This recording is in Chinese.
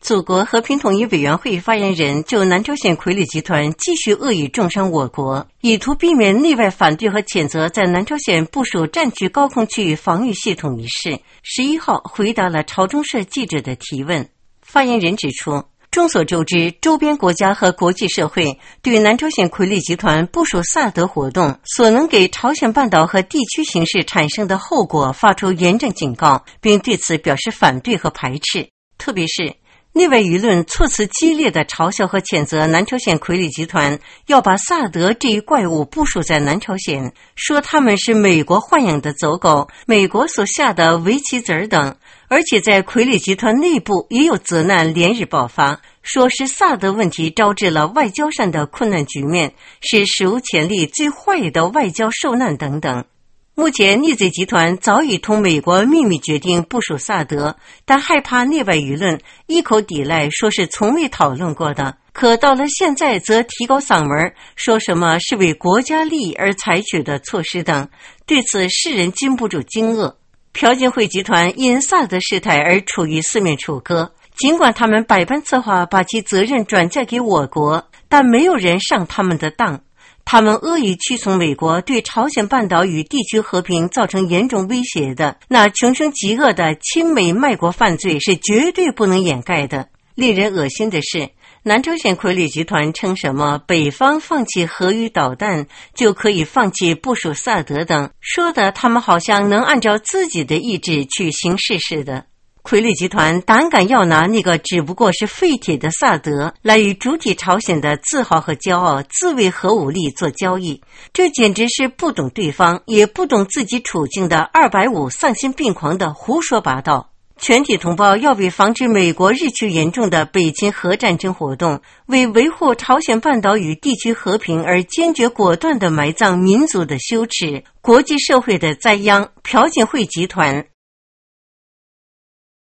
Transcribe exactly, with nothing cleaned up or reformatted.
祖国和平统一委员会发言人就南朝鲜傀儡集团继续恶意重伤我国，以图避免内外反对和谴责在南朝鲜部署战区高空区域防御系统一事，十一号回答了朝中社记者的提问。发言人指出，众所周知，周边国家和国际社会对南朝鲜傀儡集团部署萨德活动所能给朝鲜半岛和地区形势产生的后果发出严正警告，并对此表示反对和排斥。特别是内外舆论措辞激烈的嘲笑和谴责南朝鲜傀儡集团要把萨德这一怪物部署在南朝鲜，说他们是美国豢养的走狗，美国所下的围棋子儿等，而且在傀儡集团内部也有责难连日爆发，说是萨德问题招致了外交上的困难局面，是史无前例最坏的外交受难等等。目前逆贼集团早已同美国秘密决定部署萨德，但害怕内外舆论一口抵赖，说是从未讨论过的，可到了现在则提高嗓门，说什么是为国家利益而采取的措施等，对此世人禁不住惊愕。朴槿惠集团因萨德事态而处于四面楚歌，尽管他们百般策划把其责任转嫁给我国，但没有人上他们的当。他们阿谀屈从美国对朝鲜半岛与地区和平造成严重威胁的那穷凶极恶的亲美卖国犯罪是绝对不能掩盖的。令人恶心的是，南朝鲜傀儡集团称什么北方放弃核与导弹就可以放弃部署萨德等，说的他们好像能按照自己的意志去行事似的。傀儡集团胆敢要拿那个只不过是废铁的萨德来与主体朝鲜的自豪和骄傲自卫核武力做交易，这简直是不懂对方也不懂自己处境的二百五丧心病狂的胡说八道。全体同胞要为防止美国日趋严重的北侵核战争活动，为维护朝鲜半岛与地区和平而坚决果断地埋葬民族的羞耻，国际社会的灾殃，朴槿惠集团